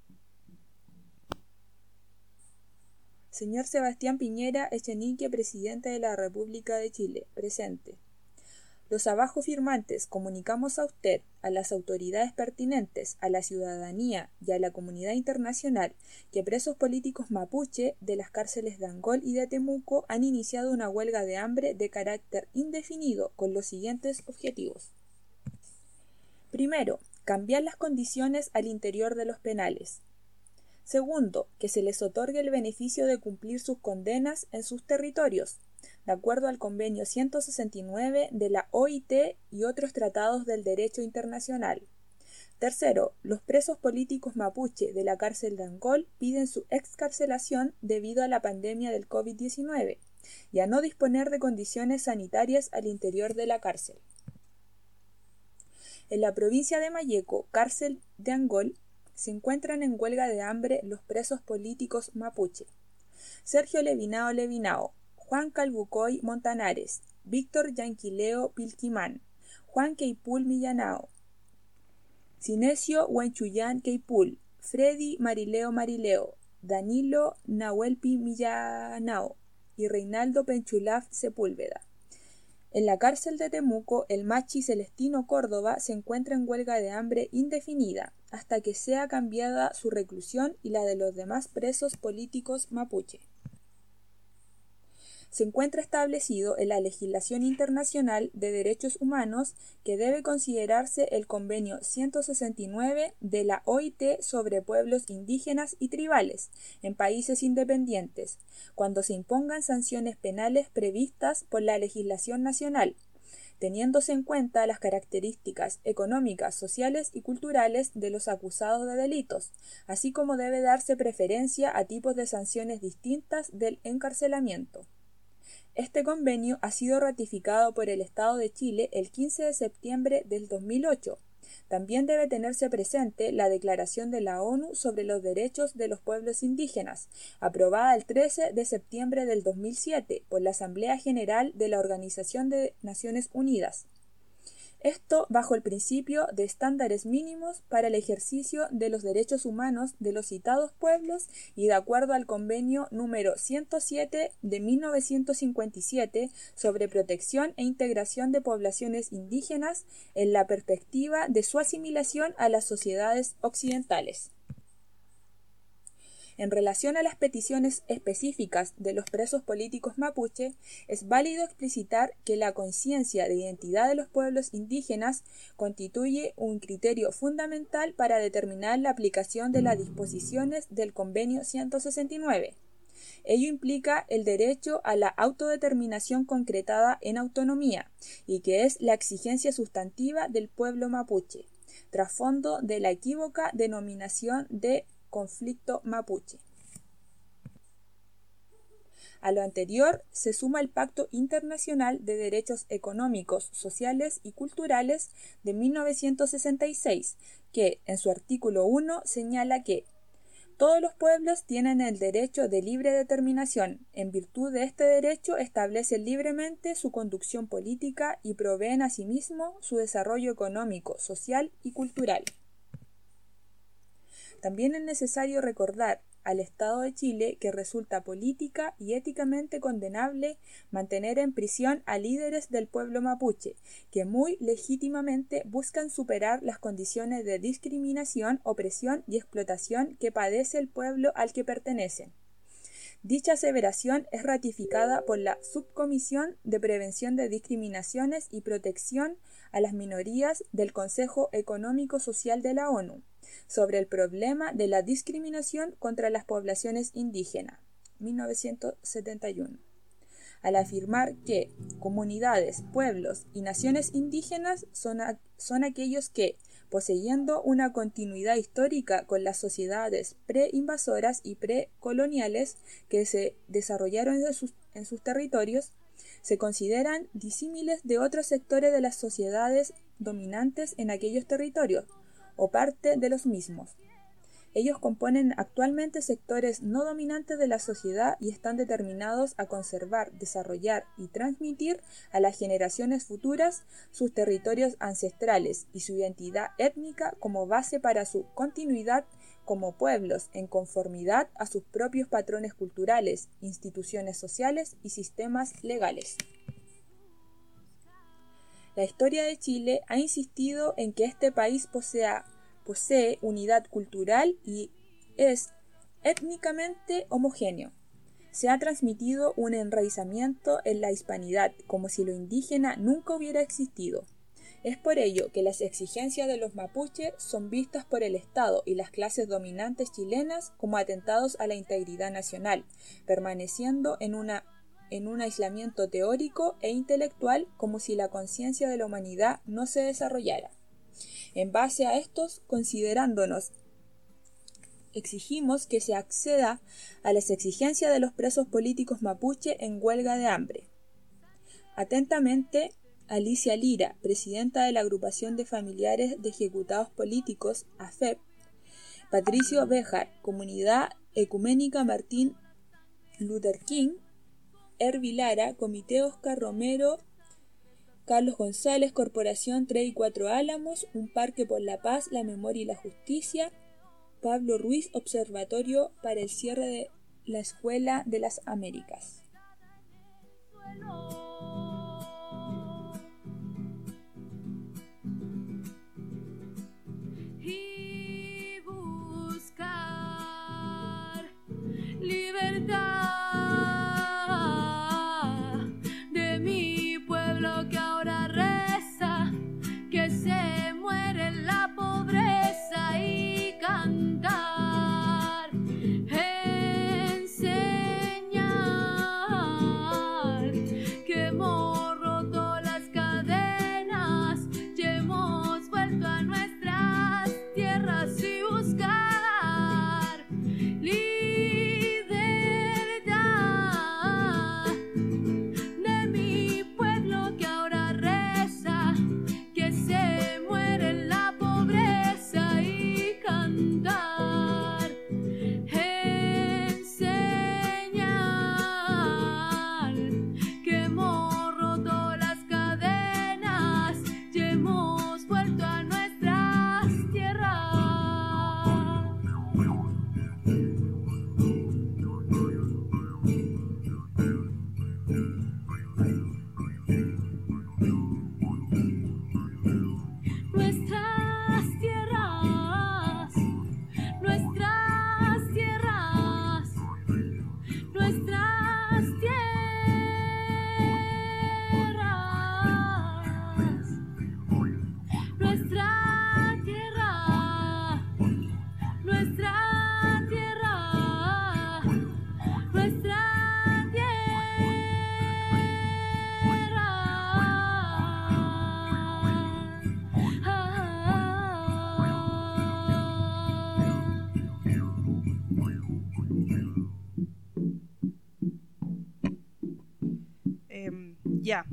Señor Sebastián Piñera Echenique, presidente de la República de Chile, presente. Los abajo firmantes comunicamos a usted, a las autoridades pertinentes, a la ciudadanía y a la comunidad internacional que presos políticos mapuche de las cárceles de Angol y de Temuco han iniciado una huelga de hambre de carácter indefinido con los siguientes objetivos. Primero, cambiar las condiciones al interior de los penales. Segundo, que se les otorgue el beneficio de cumplir sus condenas en sus territorios, de acuerdo al convenio 169 de la OIT y otros tratados del derecho internacional. Tercero, los presos políticos mapuche de la cárcel de Angol piden su excarcelación debido a la pandemia del COVID-19 y a no disponer de condiciones sanitarias al interior de la cárcel. En la provincia de Mayeco, cárcel de Angol, se encuentran en huelga de hambre los presos políticos mapuche: Sergio Levinao, Juan Calbucoy Montanares, Víctor Yanquileo Pilquimán, Juan Queipul Millanao, Sinesio Huenchuyán Queipul, Freddy Marileo, Danilo Nahuelpi Millanao y Reinaldo Penchulaf Sepúlveda. En la cárcel de Temuco, el machi Celestino Córdoba se encuentra en huelga de hambre indefinida, hasta que sea cambiada su reclusión y la de los demás presos políticos mapuche. Se encuentra establecido en la legislación internacional de derechos humanos que debe considerarse el Convenio 169 de la OIT sobre pueblos indígenas y tribales en países independientes, cuando se impongan sanciones penales previstas por la legislación nacional, teniéndose en cuenta las características económicas, sociales y culturales de los acusados de delitos, así como debe darse preferencia a tipos de sanciones distintas del encarcelamiento. Este convenio ha sido ratificado por el Estado de Chile el 15 de septiembre del 2008. También debe tenerse presente la Declaración de la ONU sobre los Derechos de los Pueblos Indígenas, aprobada el 13 de septiembre del 2007 por la Asamblea General de la Organización de Naciones Unidas. Esto bajo el principio de estándares mínimos para el ejercicio de los derechos humanos de los citados pueblos y de acuerdo al convenio número 107 de 1957 sobre protección e integración de poblaciones indígenas en la perspectiva de su asimilación a las sociedades occidentales. En relación a las peticiones específicas de los presos políticos mapuche, es válido explicitar que la conciencia de identidad de los pueblos indígenas constituye un criterio fundamental para determinar la aplicación de las disposiciones del Convenio 169. Ello implica el derecho a la autodeterminación concretada en autonomía, y que es la exigencia sustantiva del pueblo mapuche, trasfondo de la equívoca denominación de conflicto mapuche. A lo anterior se suma el Pacto Internacional de Derechos Económicos, Sociales y Culturales de 1966, que, en su artículo 1, señala que todos los pueblos tienen el derecho de libre determinación. En virtud de este derecho establecen libremente su conducción política y proveen asimismo su desarrollo económico, social y cultural. También es necesario recordar al Estado de Chile que resulta política y éticamente condenable mantener en prisión a líderes del pueblo mapuche, que muy legítimamente buscan superar las condiciones de discriminación, opresión y explotación que padece el pueblo al que pertenecen. Dicha aseveración es ratificada por la Subcomisión de Prevención de Discriminaciones y Protección a las Minorías del Consejo Económico Social de la ONU sobre el problema de la discriminación contra las poblaciones indígenas, 1971, al afirmar que comunidades, pueblos y naciones indígenas son aquellos que, poseyendo una continuidad histórica con las sociedades preinvasoras y precoloniales que se desarrollaron en sus territorios, se consideran disímiles de otros sectores de las sociedades dominantes en aquellos territorios, o parte de los mismos. Ellos componen actualmente sectores no dominantes de la sociedad y están determinados a conservar, desarrollar y transmitir a las generaciones futuras sus territorios ancestrales y su identidad étnica como base para su continuidad como pueblos en conformidad a sus propios patrones culturales, instituciones sociales y sistemas legales. La historia de Chile ha insistido en que este país posee unidad cultural y es étnicamente homogéneo. Se ha transmitido un enraizamiento en la hispanidad, como si lo indígena nunca hubiera existido. Es por ello que las exigencias de los mapuches son vistas por el Estado y las clases dominantes chilenas como atentados a la integridad nacional, permaneciendo en un aislamiento teórico e intelectual como si la conciencia de la humanidad no se desarrollara. En base a estos, considerándonos, exigimos que se acceda a las exigencias de los presos políticos mapuche en huelga de hambre. Atentamente, Alicia Lira, presidenta de la Agrupación de Familiares de Ejecutados Políticos, AFEP, Patricio Béjar, Comunidad Ecuménica Martín Luther King, Hervi Lara, Comité Oscar Romero, Carlos González, Corporación 3 y 4 Álamos, Un Parque por la Paz, la Memoria y la Justicia, Pablo Ruiz, Observatorio para el cierre de la Escuela de las Américas. Ya.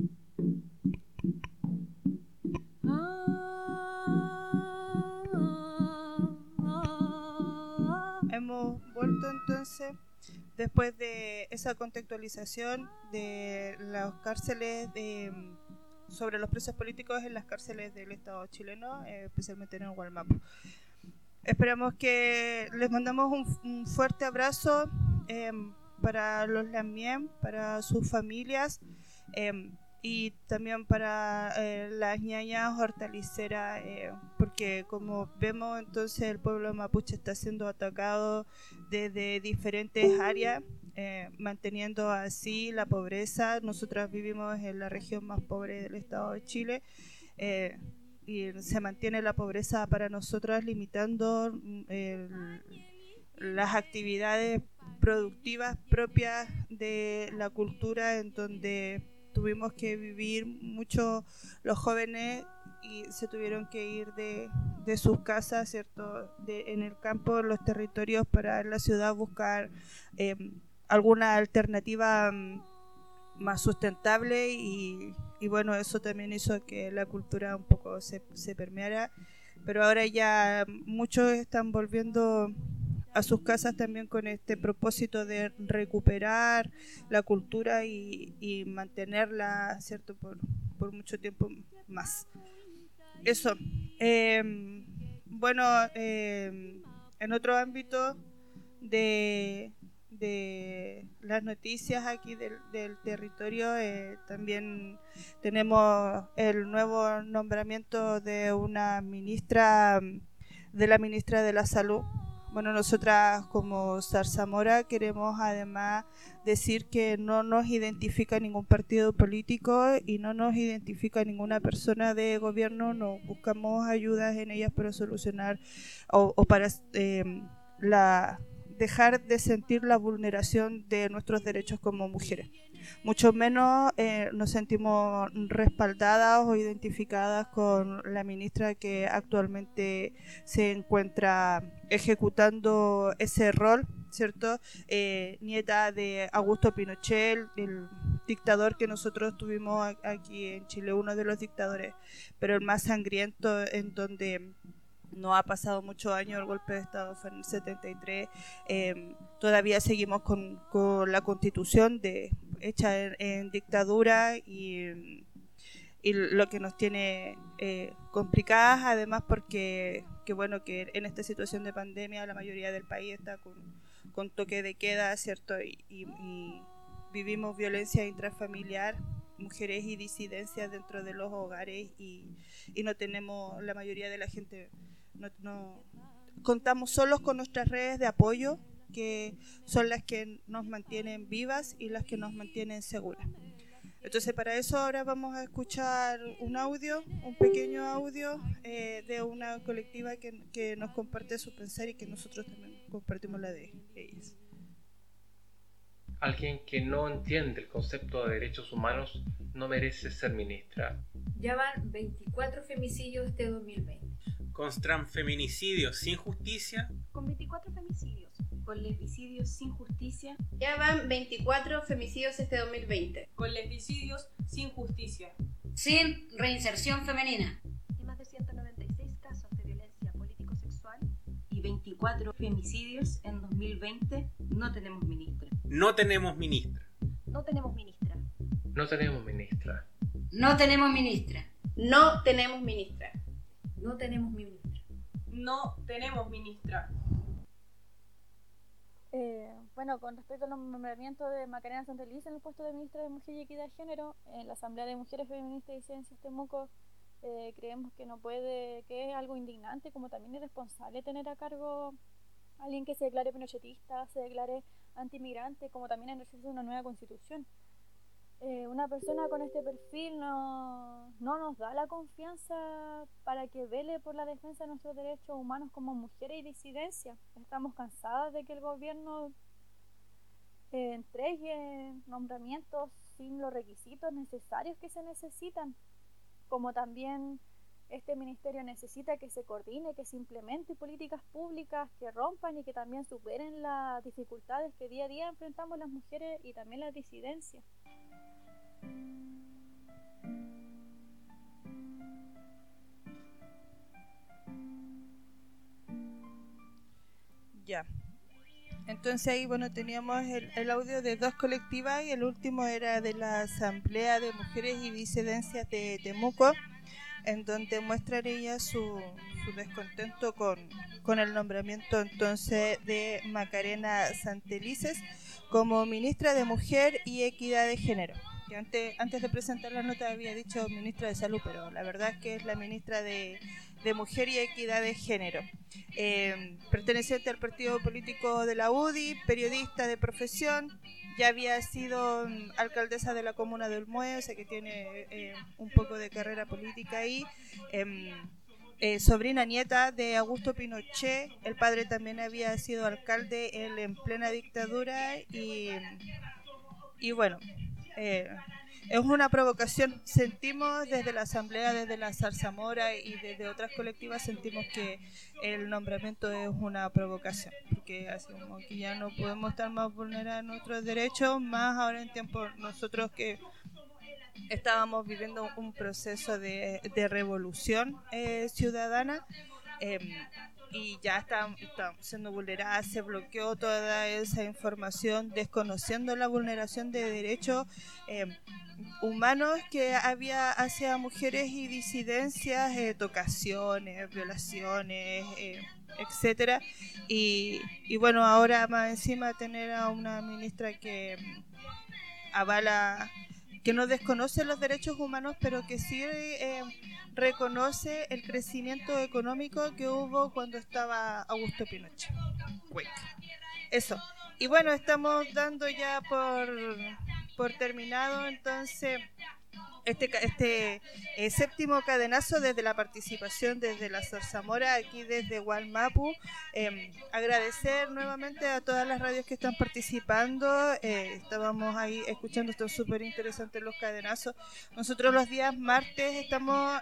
Hemos vuelto entonces después de esa contextualización de las cárceles sobre los presos políticos en las cárceles del Estado chileno, especialmente en el Gualmapu. Esperamos que les mandamos un fuerte abrazo para los Lamien, para sus familias y también para las ñañas hortaliceras, porque como vemos entonces el pueblo mapuche está siendo atacado desde diferentes áreas, manteniendo así la pobreza. Nosotras vivimos en la región más pobre del estado de Chile, y se mantiene la pobreza para nosotras, limitando las actividades productivas propias de la cultura, en donde tuvimos que vivir mucho los jóvenes y se tuvieron que ir de sus casas, ¿cierto? En el campo, en los territorios, para en la ciudad buscar alguna alternativa más sustentable y bueno, eso también hizo que la cultura un poco se permeara, pero ahora ya muchos están volviendo a sus casas también con este propósito de recuperar la cultura y mantenerla, ¿cierto?, por mucho tiempo más. Eso. Bueno, en otro ámbito de las noticias aquí del territorio, también tenemos el nuevo nombramiento de una ministra, de la ministra de la Salud. Bueno, nosotras como Zarzamora queremos además decir que no nos identifica ningún partido político y no nos identifica ninguna persona de gobierno. No buscamos ayudas en ellas para solucionar o para dejar de sentir la vulneración de nuestros derechos como mujeres. Mucho menos nos sentimos respaldadas o identificadas con la ministra que actualmente se encuentra ejecutando ese rol, ¿cierto? Nieta de Augusto Pinochet, el dictador que nosotros tuvimos aquí en Chile, uno de los dictadores, pero el más sangriento, en donde no ha pasado muchos años. El golpe de Estado fue en el 73. Todavía seguimos con la constitución hecha en dictadura y lo que nos tiene complicadas, además porque que en esta situación de pandemia la mayoría del país está con toque de queda, ¿cierto? Y vivimos violencia intrafamiliar, mujeres y disidencias dentro de los hogares y no tenemos, la mayoría de la gente no contamos solos con nuestras redes de apoyo, que son las que nos mantienen vivas y las que nos mantienen seguras. Entonces, para eso ahora vamos a escuchar un pequeño audio de una colectiva que nos comparte su pensar y que nosotros también compartimos la de ellas. Alguien que no entiende el concepto de derechos humanos no merece ser ministra. Ya van 24 femicidios este 2020. Con transfeminicidios sin justicia. Con 24 femicidios. Con lesbicidios sin justicia. Ya van 24 femicidios este 2020. Con lesbicidios sin justicia. Sin reinserción femenina. Y más de 196 casos de violencia político-sexual. Y 24 femicidios en 2020. No tenemos ministra. No tenemos ministra. No tenemos ministra. No tenemos ministra. No tenemos ministra. No tenemos ministra. No tenemos ministra. No tenemos ministra. Bueno, con respecto al nombramiento de Macarena Santeliz en el puesto de ministra de Mujer y Equidad de Género, en la Asamblea de Mujeres Feministas y Disidencias Temuco, creemos que que es algo indignante, como también irresponsable tener a cargo a alguien que se declare pinochetista, se declare antimigrante, como también en ejercicio de una nueva constitución. Una persona con este perfil no nos da la confianza para que vele por la defensa de nuestros derechos humanos como mujeres y disidencias. Estamos cansadas de que el gobierno entregue nombramientos sin los requisitos necesarios que se necesitan, como también este ministerio necesita que se coordine, que se implementen políticas públicas que rompan y que también superen las dificultades que día a día enfrentamos las mujeres y también las disidencias. Ya. Entonces ahí, bueno, teníamos el audio de 2 colectivas y el último era de la Asamblea de Mujeres y Disidencias de Temuco, en donde muestran ellas su descontento con el nombramiento entonces de Macarena Santelices como ministra de Mujer y Equidad de Género. Que antes de presentar la nota había dicho ministra de Salud, pero la verdad es que es la ministra de Mujer y Equidad de Género. Perteneciente al partido político de la UDI, periodista de profesión, ya había sido alcaldesa de la comuna de Olmué, o sea que tiene un poco de carrera política ahí. Sobrina nieta de Augusto Pinochet, el padre también había sido alcalde en plena dictadura y bueno, es una provocación. Sentimos desde la asamblea, desde la Zarzamora y desde otras colectivas, sentimos que el nombramiento es una provocación, porque así como que ya no podemos estar más vulnerados nuestros derechos, más ahora en tiempo nosotros que estábamos viviendo un proceso de revolución ciudadana, y ya está siendo vulnerada. Se bloqueó toda esa información, desconociendo la vulneración de derechos humanos que había hacia mujeres y disidencias, tocaciones, violaciones, etcétera. Y bueno, ahora más encima tener a una ministra que avala, que no desconoce los derechos humanos, pero que sí reconoce el crecimiento económico que hubo cuando estaba Augusto Pinochet. Eso. Y bueno, estamos dando ya por terminado entonces este séptimo cadenazo desde la participación desde la Zarzamora, aquí desde Gualmapu. Agradecer nuevamente a todas las radios que están participando. Estábamos ahí escuchando, esto súper interesante, los cadenazos. Nosotros los días martes estamos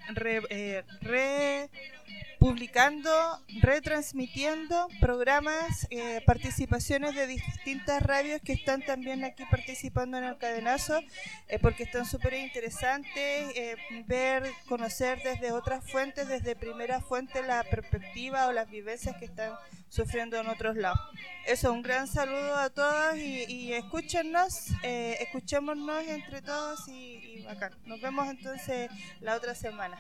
publicando, retransmitiendo programas, participaciones de distintas radios que están también aquí participando en el cadenazo, porque están súper interesantes, conocer desde otras fuentes, desde primera fuente, la perspectiva o las vivencias que están sufriendo en otros lados. Eso, un gran saludo a todas y escúchennos, escuchémonos entre todos y bacán. Nos vemos entonces la otra semana.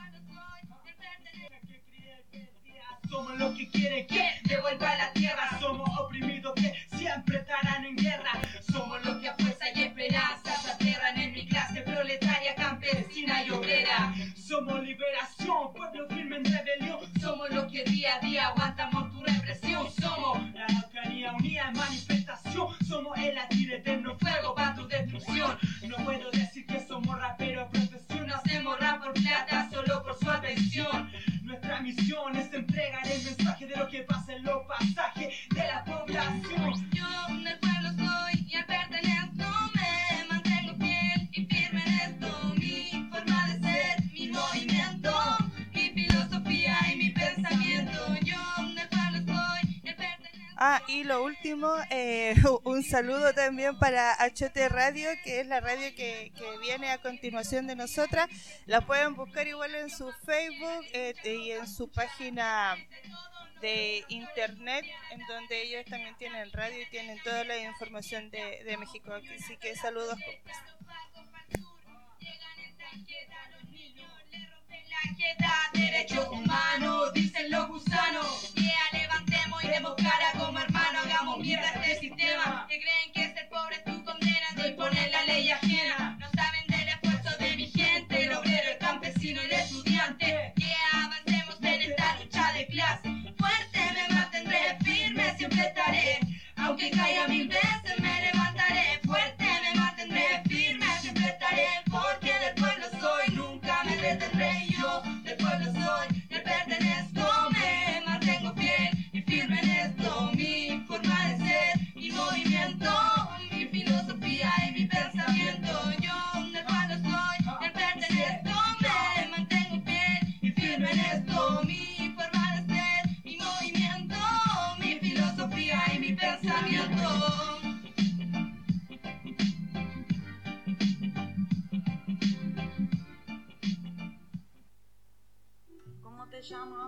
Somos los que quieren que devuelva la tierra. Somos oprimidos que siempre estarán en guerra. Somos los que a fuerza y esperanza se aferran en mi clase proletaria, campesina y obrera. Somos liberación, pueblo firme en rebelión. Somos los que día a día aguantamos tu represión. Somos la Araucanía unida en manifestación. Somos el latir eterno fuego para tu destrucción. No puedo decir que somos raperos profesión. No hacemos rap por plata, solo por su atención. Nuestra misión es entregar el mensaje de lo que pasa en los pasajes de la población. Yo del pueblo soy y al pertenezco me mantengo fiel y firme en esto. Mi forma de ser, mi movimiento, mi filosofía y mi pensamiento. Yo del pueblo soy y al pertenezco. Y lo último, un saludo también para HT Radio, que es la radio que viene a continuación de nosotras. La pueden buscar igual en su Facebook y en su página de internet, en donde ellos también tienen radio y tienen toda la información de México. Así que saludos, compas. Derechos humanos, dicen los gusanos. Levantemos y demos cara como hermanos. Hagamos mierda a este sistema que creen que ser pobre es tu condena. De imponer la ley ajena. No saben del esfuerzo de mi gente, el obrero, el campesino y el estudiante. Avancemos en esta lucha de clase. Fuerte me mantendré, firme siempre estaré. Aunque caiga 1000 veces me levantaré. Fuerte me mantendré, firme siempre estaré. Porque del pueblo soy, nunca me detendré. Yo del pueblo soy, le pertenezco me.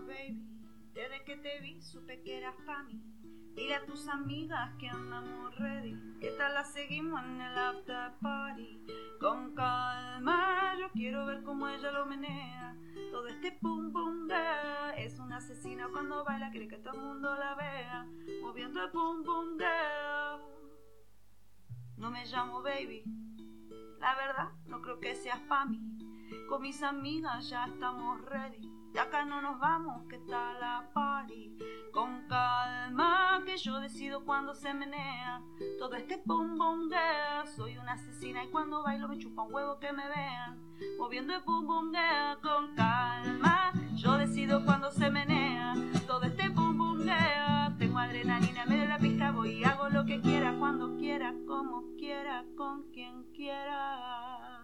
baby. Desde que te vi supe que eras pa' mí. Dile a tus amigas que andamos ready. ¿Qué tal la seguimos en el after party? Con calma, yo quiero ver cómo ella lo menea. Todo este pum pum girl. Es una asesina cuando baila, quiere que todo el mundo la vea. Moviendo el pum pum girl. No me llamo baby. La verdad, no creo que seas pa' mí. Con mis amigas ya estamos ready. De acá no nos vamos, que está la party. Con calma, que yo decido cuando se menea. Todo este pum pum girl. Soy una asesina y cuando bailo me chupa un huevo que me vean. Moviendo el pum pum girl. Con calma, yo decido cuando se menea. Todo este pum pum girl. Tengo adrenalina en medio de la pista. Voy y hago lo que quiera, cuando quiera, como quiera, con quien quiera.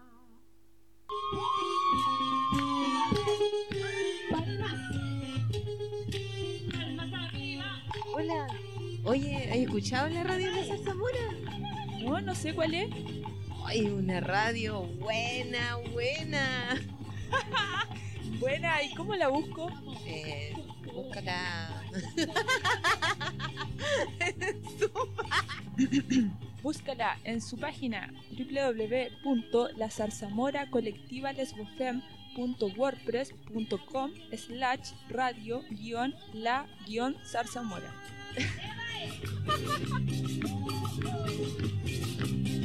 Hola. Oye, ¿has escuchado la radio de Zarzamora? No, no sé cuál es. Ay, una radio buena. Buena, ¿y cómo la busco? Búscala. Búscala en su página www.lasarzamoracolectivalesbofem.wordpress.com/radio-la-zarzamora.